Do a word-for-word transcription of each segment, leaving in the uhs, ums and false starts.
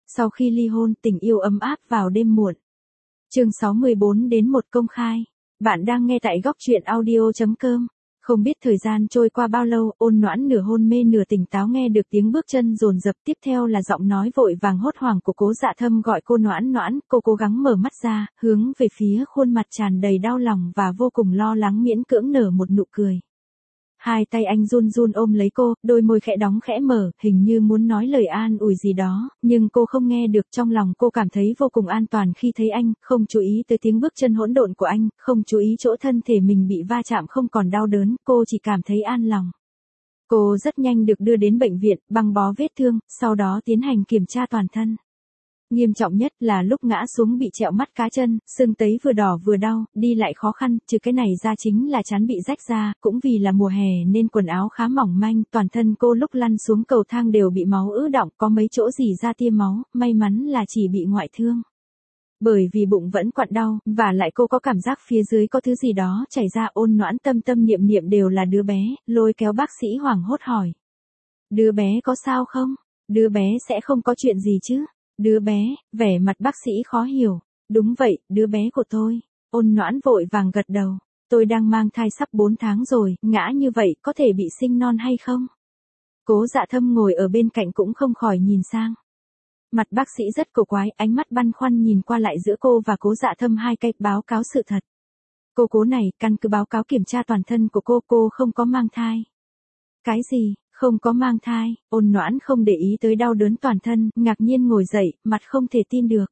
sau khi ly hôn tình yêu ấm áp vào đêm muộn. Chương sáu mươi bốn đến một công khai. Bạn đang nghe tại góc truyện audio chấm com. Không biết thời gian trôi qua bao lâu, Ôn Noãn nửa hôn mê nửa tỉnh táo nghe được tiếng bước chân dồn dập, tiếp theo là giọng nói vội vàng hốt hoảng của Cố Dạ Thâm gọi cô Noãn Noãn. Cô cố gắng mở mắt ra, hướng về phía khuôn mặt tràn đầy đau lòng và vô cùng lo lắng, miễn cưỡng nở một nụ cười. Hai tay anh run run ôm lấy cô, đôi môi khẽ đóng khẽ mở, hình như muốn nói lời an ủi gì đó, nhưng cô không nghe được. Trong lòng cô cảm thấy vô cùng an toàn khi thấy anh, không chú ý tới tiếng bước chân hỗn độn của anh, không chú ý chỗ thân thể mình bị va chạm không còn đau đớn, cô chỉ cảm thấy an lòng. Cô rất nhanh được đưa đến bệnh viện, băng bó vết thương, sau đó tiến hành kiểm tra toàn thân. Nghiêm trọng nhất là lúc ngã xuống bị trẹo mắt cá chân, sưng tấy vừa đỏ vừa đau, đi lại khó khăn, trừ cái này ra chính là trán bị rách ra, cũng vì là mùa hè nên quần áo khá mỏng manh, toàn thân cô lúc lăn xuống cầu thang đều bị máu ứ đọng, có mấy chỗ rỉ ra tia máu, may mắn là chỉ bị ngoại thương. Bởi vì bụng vẫn quặn đau, và lại cô có cảm giác phía dưới có thứ gì đó chảy ra. Ôn Noãn tâm tâm niệm niệm đều là đứa bé, lôi kéo bác sĩ hoảng hốt hỏi. Đứa bé có sao không? Đứa bé sẽ không có chuyện gì chứ? Đứa bé, vẻ mặt bác sĩ khó hiểu. Đúng vậy, đứa bé của tôi. Ôn Noãn vội vàng gật đầu. Tôi đang mang thai sắp bốn tháng rồi, ngã như vậy có thể bị sinh non hay không? Cố Dạ Thâm ngồi ở bên cạnh cũng không khỏi nhìn sang. Mặt bác sĩ rất cổ quái, ánh mắt băn khoăn nhìn qua lại giữa cô và Cố Dạ Thâm hai cách báo cáo sự thật. Cô Cố này, căn cứ báo cáo kiểm tra toàn thân của cô, cô không có mang thai. Cái gì? Không có mang thai? Ôn Noãn không để ý tới đau đớn toàn thân, ngạc nhiên ngồi dậy, mặt không thể tin được.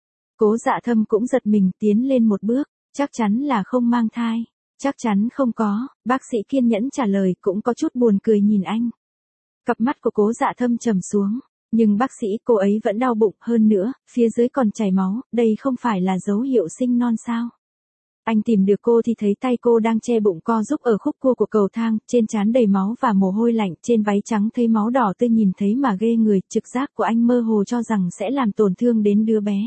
Cố Dạ Thâm cũng giật mình, tiến lên một bước. Chắc chắn là không mang thai. Chắc chắn không có. Bác sĩ kiên nhẫn trả lời, cũng có chút buồn cười nhìn anh. Cặp mắt của Cố Dạ Thâm trầm xuống. Nhưng bác sĩ, cô ấy vẫn đau bụng, hơn nữa, phía dưới còn chảy máu, đây không phải là dấu hiệu sinh non sao? Anh tìm được cô thì thấy tay cô đang che bụng co giúp ở khúc cua của cầu thang, trên trán đầy máu và mồ hôi lạnh, trên váy trắng thấy máu đỏ tươi nhìn thấy mà ghê người, trực giác của anh mơ hồ cho rằng sẽ làm tổn thương đến đứa bé.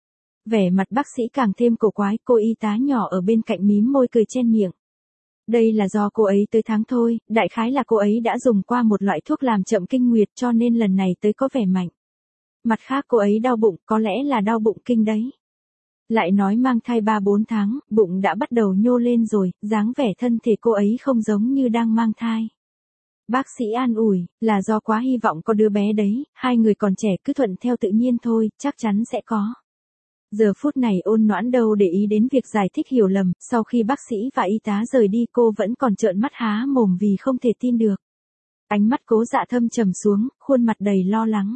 Vẻ mặt bác sĩ càng thêm cổ quái, cô y tá nhỏ ở bên cạnh mím môi cười chen miệng. Đây là do cô ấy tới tháng thôi, đại khái là cô ấy đã dùng qua một loại thuốc làm chậm kinh nguyệt cho nên lần này tới có vẻ mạnh. Mặt khác cô ấy đau bụng, có lẽ là đau bụng kinh đấy. Lại nói mang thai ba bốn tháng, bụng đã bắt đầu nhô lên rồi, dáng vẻ thân thể cô ấy không giống như đang mang thai. Bác sĩ an ủi, là do quá hy vọng có đứa bé đấy, hai người còn trẻ cứ thuận theo tự nhiên thôi, chắc chắn sẽ có. Giờ phút này Ôn Noãn đâu để ý đến việc giải thích hiểu lầm, sau khi bác sĩ và y tá rời đi cô vẫn còn trợn mắt há mồm vì không thể tin được. Ánh mắt Cố Dạ Thâm trầm xuống, khuôn mặt đầy lo lắng.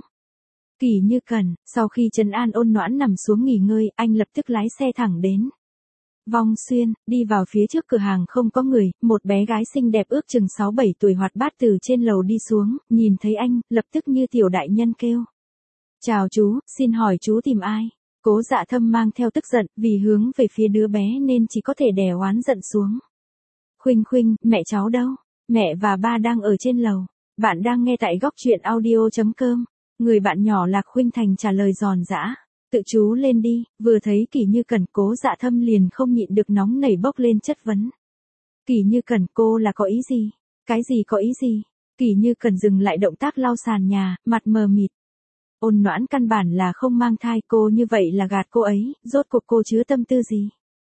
Kỳ Như Cần, sau khi trấn an Ôn Noãn nằm xuống nghỉ ngơi, anh lập tức lái xe thẳng đến Vong Xuyên, đi vào phía trước cửa hàng không có người, một bé gái xinh đẹp ước chừng sáu bảy tuổi hoạt bát từ trên lầu đi xuống, nhìn thấy anh, lập tức như tiểu đại nhân kêu. Chào chú, xin hỏi chú tìm ai? Cố Dạ Thâm mang theo tức giận, vì hướng về phía đứa bé nên chỉ có thể đè oán giận xuống. Khuynh Khuynh, mẹ cháu đâu? Mẹ và ba đang ở trên lầu. Bạn đang nghe tại góc truyện audio chấm com. Người bạn nhỏ Lạc Khuynh Thành trả lời giòn giã. Tự chú lên đi, vừa thấy Kỳ Như Cần Cố Dạ Thâm liền không nhịn được nóng nảy bốc lên chất vấn. Kỳ Như Cần, cô là có ý gì? Cái gì có ý gì? Kỳ Như Cần dừng lại động tác lau sàn nhà, mặt mờ mịt. Ôn Noãn căn bản là không mang thai, cô như vậy là gạt cô ấy, rốt cuộc cô chứa tâm tư gì?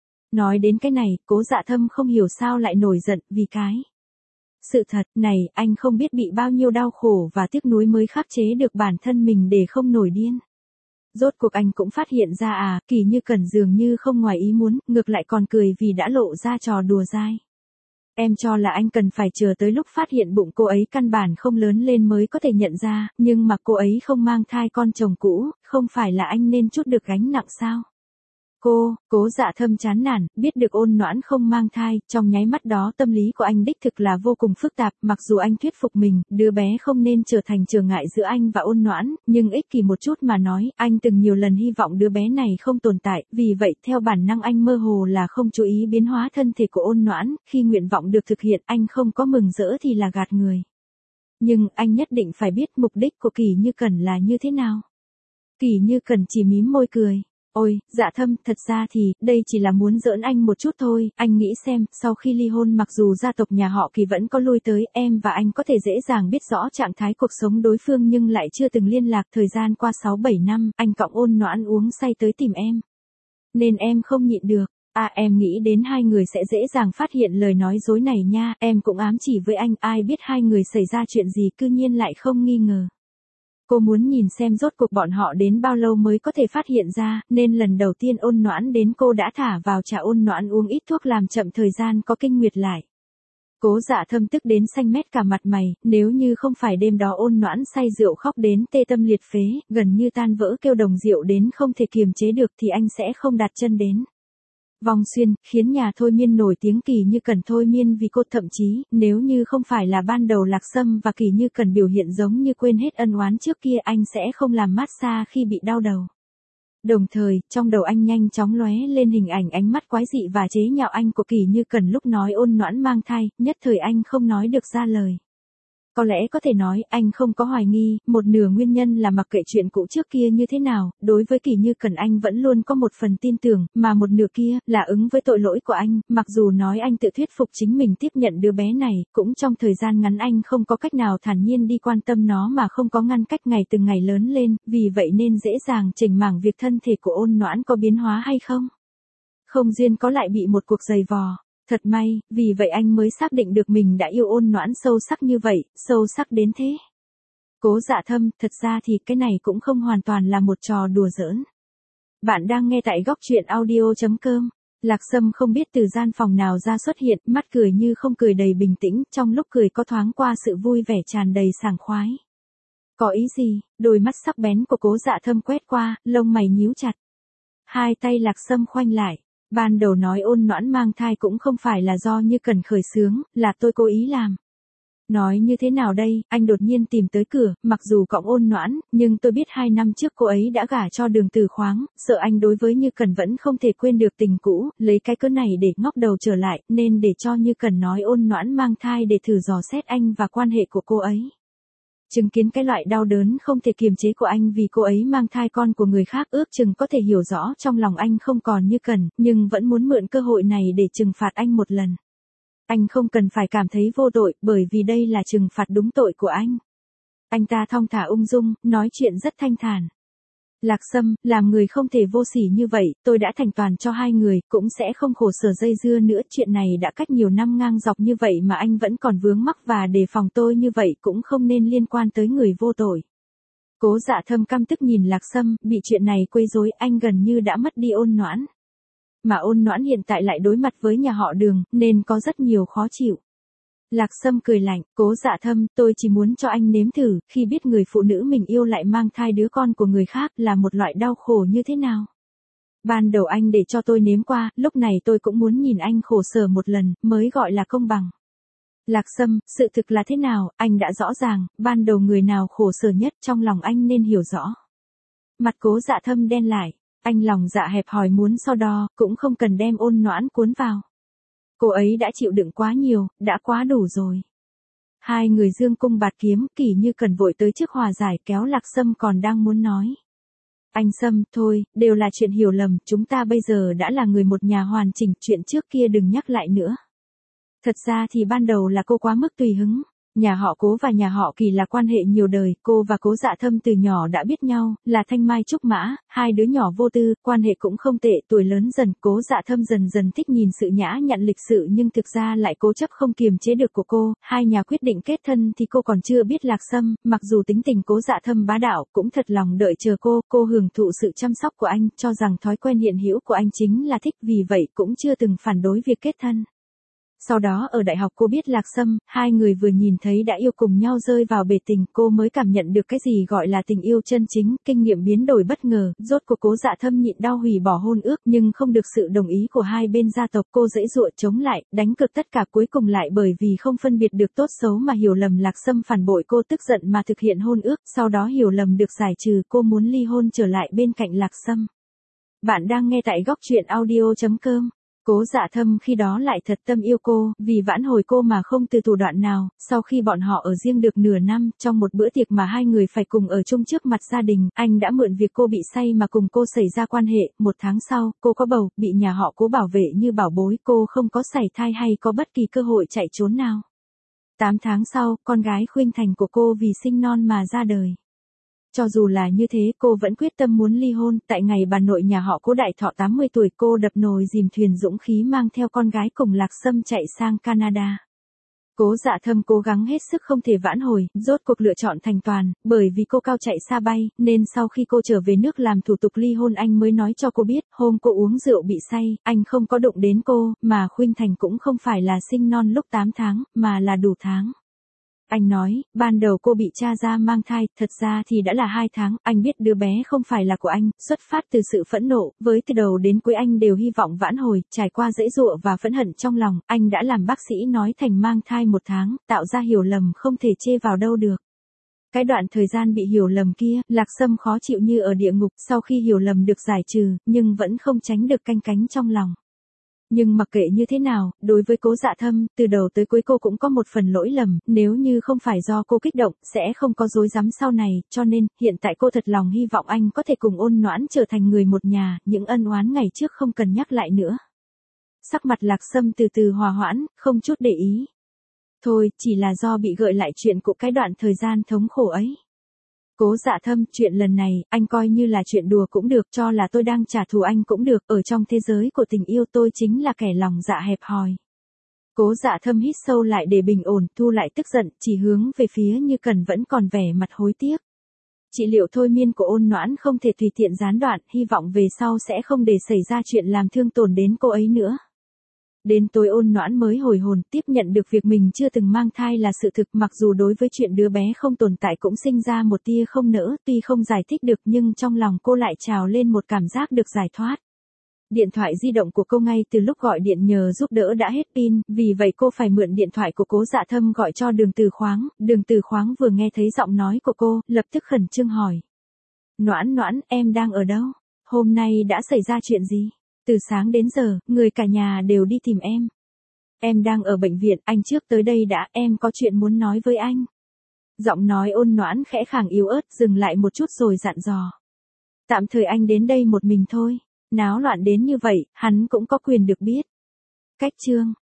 Nói đến cái này, Cố Dạ Thâm không hiểu sao lại nổi giận, vì cái sự thật này, anh không biết bị bao nhiêu đau khổ và tiếc nuối mới khắc chế được bản thân mình để không nổi điên. Rốt cuộc anh cũng phát hiện ra à, Kỳ Như Cần dường như không ngoài ý muốn, ngược lại còn cười vì đã lộ ra trò đùa dai. Em cho là anh cần phải chờ tới lúc phát hiện bụng cô ấy căn bản không lớn lên mới có thể nhận ra, nhưng mà cô ấy không mang thai con chồng cũ, không phải là anh nên trút được gánh nặng sao? Cô, Cố Dạ Thâm chán nản, biết được Ôn Noãn không mang thai, trong nháy mắt đó tâm lý của anh đích thực là vô cùng phức tạp, mặc dù anh thuyết phục mình, đứa bé không nên trở thành trở ngại giữa anh và Ôn Noãn, nhưng ích kỷ một chút mà nói, anh từng nhiều lần hy vọng đứa bé này không tồn tại, vì vậy theo bản năng anh mơ hồ là không chú ý biến hóa thân thể của Ôn Noãn, khi nguyện vọng được thực hiện anh không có mừng rỡ thì là gạt người. Nhưng anh nhất định phải biết mục đích của Kỳ Như Cần là như thế nào. Kỳ Như Cần chỉ mím môi cười. Ôi, Dạ Thâm, thật ra thì, đây chỉ là muốn giỡn anh một chút thôi, anh nghĩ xem, sau khi ly hôn mặc dù gia tộc nhà họ Kỳ vẫn có lui tới, em và anh có thể dễ dàng biết rõ trạng thái cuộc sống đối phương nhưng lại chưa từng liên lạc, thời gian qua sáu bảy năm, anh cõng Ôn Noãn uống say tới tìm em. Nên em không nhịn được. À, em nghĩ đến hai người sẽ dễ dàng phát hiện lời nói dối này nha, em cũng ám chỉ với anh, ai biết hai người xảy ra chuyện gì cư nhiên lại không nghi ngờ. Cô muốn nhìn xem rốt cuộc bọn họ đến bao lâu mới có thể phát hiện ra, nên lần đầu tiên Ôn Noãn đến cô đã thả vào trà Ôn Noãn uống ít thuốc làm chậm thời gian có kinh nguyệt lại. Cố Dạ Thâm tức đến xanh mét cả mặt mày, nếu như không phải đêm đó Ôn Noãn say rượu khóc đến tê tâm liệt phế, gần như tan vỡ kêu đồng rượu đến không thể kiềm chế được thì anh sẽ không đặt chân đến. Vong Xuyên, khiến nhà thôi miên nổi tiếng Kỳ Như Cần thôi miên vì cô, thậm chí, nếu như không phải là ban đầu Lạc Sâm và Kỳ Như Cần biểu hiện giống như quên hết ân oán trước kia anh sẽ không làm massage khi bị đau đầu. Đồng thời, trong đầu anh nhanh chóng lóe lên hình ảnh ánh mắt quái dị và chế nhạo anh của Kỳ Như Cần lúc nói Ôn Noãn mang thai, nhất thời anh không nói được ra lời. Có lẽ có thể nói anh không có hoài nghi, một nửa nguyên nhân là mặc kệ chuyện cũ trước kia như thế nào, đối với Kỳ Như Cần anh vẫn luôn có một phần tin tưởng, mà một nửa kia là ứng với tội lỗi của anh, mặc dù nói anh tự thuyết phục chính mình tiếp nhận đứa bé này, cũng trong thời gian ngắn anh không có cách nào thản nhiên đi quan tâm nó mà không có ngăn cách ngày từng ngày lớn lên, vì vậy nên dễ dàng chỉnh mảng việc thân thể của Ôn Noãn có biến hóa hay không. Không duyên có lại bị một cuộc giày vò. Thật may, vì vậy anh mới xác định được mình đã yêu Ôn Noãn sâu sắc như vậy, sâu sắc đến thế. Cố Dạ Thâm, thật ra thì cái này cũng không hoàn toàn là một trò đùa giỡn. Bạn đang nghe tại góc truyện audio chấm com. Lạc Sâm không biết từ gian phòng nào ra xuất hiện, mắt cười như không cười đầy bình tĩnh, trong lúc cười có thoáng qua sự vui vẻ tràn đầy sảng khoái. Có ý gì? Đôi mắt sắc bén của Cố Dạ Thâm quét qua, lông mày nhíu chặt. Hai tay Lạc Sâm khoanh lại. Ban đầu nói Ôn Noãn mang thai cũng không phải là do Như Cần khởi xướng, là tôi cố ý làm. Nói như thế nào đây, anh đột nhiên tìm tới cửa, mặc dù cõng Ôn Noãn, nhưng tôi biết hai năm trước cô ấy đã gả cho Đường Tử Khoáng, sợ anh đối với Như Cần vẫn không thể quên được tình cũ, lấy cái cớ này để ngóc đầu trở lại, nên để cho Như Cần nói Ôn Noãn mang thai để thử dò xét anh và quan hệ của cô ấy. Chứng kiến cái loại đau đớn không thể kiềm chế của anh vì cô ấy mang thai con của người khác, ước chừng có thể hiểu rõ trong lòng anh không còn Như Cần, nhưng vẫn muốn mượn cơ hội này để trừng phạt anh một lần. Anh không cần phải cảm thấy vô tội, bởi vì đây là trừng phạt đúng tội của anh. Anh ta thong thả ung dung, nói chuyện rất thanh thản. Lạc Sâm, làm người không thể vô sỉ như vậy, tôi đã thành toàn cho hai người, cũng sẽ không khổ sở dây dưa nữa, chuyện này đã cách nhiều năm ngang dọc như vậy mà anh vẫn còn vướng mắc và đề phòng tôi như vậy cũng không nên liên quan tới người vô tội. Cố Dạ Thâm căm tức nhìn Lạc Sâm, bị chuyện này quấy rối, anh gần như đã mất đi Ôn Noãn. Mà Ôn Noãn hiện tại lại đối mặt với nhà họ Đường, nên có rất nhiều khó chịu. Lạc Sâm cười lạnh, Cố Dạ Thâm, tôi chỉ muốn cho anh nếm thử, khi biết người phụ nữ mình yêu lại mang thai đứa con của người khác là một loại đau khổ như thế nào. Ban đầu anh để cho tôi nếm qua, lúc này tôi cũng muốn nhìn anh khổ sở một lần, mới gọi là công bằng. Lạc Sâm, sự thực là thế nào, anh đã rõ ràng, ban đầu người nào khổ sở nhất trong lòng anh nên hiểu rõ. Mặt Cố Dạ Thâm đen lại, anh lòng dạ hẹp hòi muốn so đo, cũng không cần đem Ôn Noãn cuốn vào. Cô ấy đã chịu đựng quá nhiều, đã quá đủ rồi. Hai người dương cung bạt kiếm, Kỳ Như Cần vội tới trước hòa giải, kéo Lạc Sâm còn đang muốn nói. Anh Sâm, thôi, đều là chuyện hiểu lầm, chúng ta bây giờ đã là người một nhà hoàn chỉnh, chuyện trước kia đừng nhắc lại nữa. Thật ra thì ban đầu là cô quá mức tùy hứng. Nhà họ Cố và nhà họ Kỳ là quan hệ nhiều đời, cô và Cố Dạ Thâm từ nhỏ đã biết nhau, là thanh mai trúc mã, hai đứa nhỏ vô tư, quan hệ cũng không tệ, tuổi lớn dần, Cố Dạ Thâm dần dần thích nhìn sự nhã nhặn lịch sự nhưng thực ra lại cố chấp không kiềm chế được của cô, hai nhà quyết định kết thân thì cô còn chưa biết Lạc Sâm, mặc dù tính tình Cố Dạ Thâm bá đạo, cũng thật lòng đợi chờ cô, cô hưởng thụ sự chăm sóc của anh, cho rằng thói quen hiện hữu của anh chính là thích, vì vậy cũng chưa từng phản đối việc kết thân. Sau đó ở đại học cô biết Lạc Sâm, hai người vừa nhìn thấy đã yêu cùng nhau rơi vào bể tình, cô mới cảm nhận được cái gì gọi là tình yêu chân chính, kinh nghiệm biến đổi bất ngờ, rốt cuộc Cố Dạ Thâm nhịn đau hủy bỏ hôn ước nhưng không được sự đồng ý của hai bên gia tộc, cô giãy giụa chống lại, đánh cược tất cả cuối cùng lại bởi vì không phân biệt được tốt xấu mà hiểu lầm Lạc Sâm phản bội cô, tức giận mà thực hiện hôn ước, sau đó hiểu lầm được giải trừ, cô muốn ly hôn trở lại bên cạnh Lạc Sâm. Bạn đang nghe tại góc truyện audio chấm com. Cố Dạ Thâm khi đó lại thật tâm yêu cô, vì vãn hồi cô mà không từ thủ đoạn nào, sau khi bọn họ ở riêng được nửa năm, trong một bữa tiệc mà hai người phải cùng ở chung trước mặt gia đình, anh đã mượn việc cô bị say mà cùng cô xảy ra quan hệ, một tháng sau, cô có bầu, bị nhà họ Cố bảo vệ như bảo bối, cô không có sảy thai hay có bất kỳ cơ hội chạy trốn nào. Tám tháng sau, con gái khuynh thành của cô vì sinh non mà ra đời. Cho dù là như thế, cô vẫn quyết tâm muốn ly hôn, tại ngày bà nội nhà họ Cố đại thọ tám mươi tuổi, cô đập nồi dìm thuyền dũng khí mang theo con gái cùng Lạc Sâm chạy sang Canada. Cố Dạ Thâm cố gắng hết sức không thể vãn hồi, rốt cuộc lựa chọn thành toàn, bởi vì cô cao chạy xa bay, nên sau khi cô trở về nước làm thủ tục ly hôn anh mới nói cho cô biết, hôm cô uống rượu bị say, anh không có đụng đến cô, mà khuynh thành cũng không phải là sinh non lúc tám tháng, mà là đủ tháng. Anh nói, ban đầu cô bị cha ra mang thai, thật ra thì đã là hai tháng, anh biết đứa bé không phải là của anh, xuất phát từ sự phẫn nộ, với từ đầu đến cuối anh đều hy vọng vãn hồi, trải qua dãy dụa và phẫn hận trong lòng, anh đã làm bác sĩ nói thành mang thai một tháng, tạo ra hiểu lầm không thể chê vào đâu được. Cái đoạn thời gian bị hiểu lầm kia, Lạc Sâm khó chịu như ở địa ngục, sau khi hiểu lầm được giải trừ, nhưng vẫn không tránh được canh cánh trong lòng. Nhưng mặc kệ như thế nào, đối với Cố Dạ Thâm, từ đầu tới cuối cô cũng có một phần lỗi lầm, nếu như không phải do cô kích động, sẽ không có rối rắm sau này, cho nên, hiện tại cô thật lòng hy vọng anh có thể cùng Ôn Noãn trở thành người một nhà, những ân oán ngày trước không cần nhắc lại nữa. Sắc mặt Lạc Sâm từ từ hòa hoãn, không chút để ý. Thôi, chỉ là do bị gợi lại chuyện của cái đoạn thời gian thống khổ ấy. Cố Dạ Thâm, chuyện lần này, anh coi như là chuyện đùa cũng được, cho là tôi đang trả thù anh cũng được, ở trong thế giới của tình yêu tôi chính là kẻ lòng dạ hẹp hòi. Cố Dạ Thâm hít sâu lại để bình ổn, thu lại tức giận, chỉ hướng về phía Như Cần vẫn còn vẻ mặt hối tiếc. Trị liệu thôi miên của Ôn Noãn không thể tùy tiện gián đoạn, hy vọng về sau sẽ không để xảy ra chuyện làm thương tổn đến cô ấy nữa. Đến tối Ôn Noãn mới hồi hồn, tiếp nhận được việc mình chưa từng mang thai là sự thực, mặc dù đối với chuyện đứa bé không tồn tại cũng sinh ra một tia không nỡ, tuy không giải thích được nhưng trong lòng cô lại trào lên một cảm giác được giải thoát. Điện thoại di động của cô ngay từ lúc gọi điện nhờ giúp đỡ đã hết pin, vì vậy cô phải mượn điện thoại của Cố Dạ Thâm gọi cho Đường Từ Khoáng, Đường Từ Khoáng vừa nghe thấy giọng nói của cô, lập tức khẩn trương hỏi. Noãn Noãn, em đang ở đâu? Hôm nay đã xảy ra chuyện gì? Từ sáng đến giờ, người cả nhà đều đi tìm em. Em đang ở bệnh viện, anh trước tới đây đã, em có chuyện muốn nói với anh. Giọng nói Ôn Noãn khẽ khàng yếu ớt, dừng lại một chút rồi dặn dò. Tạm thời anh đến đây một mình thôi. Náo loạn đến như vậy, hắn cũng có quyền được biết. Cách chương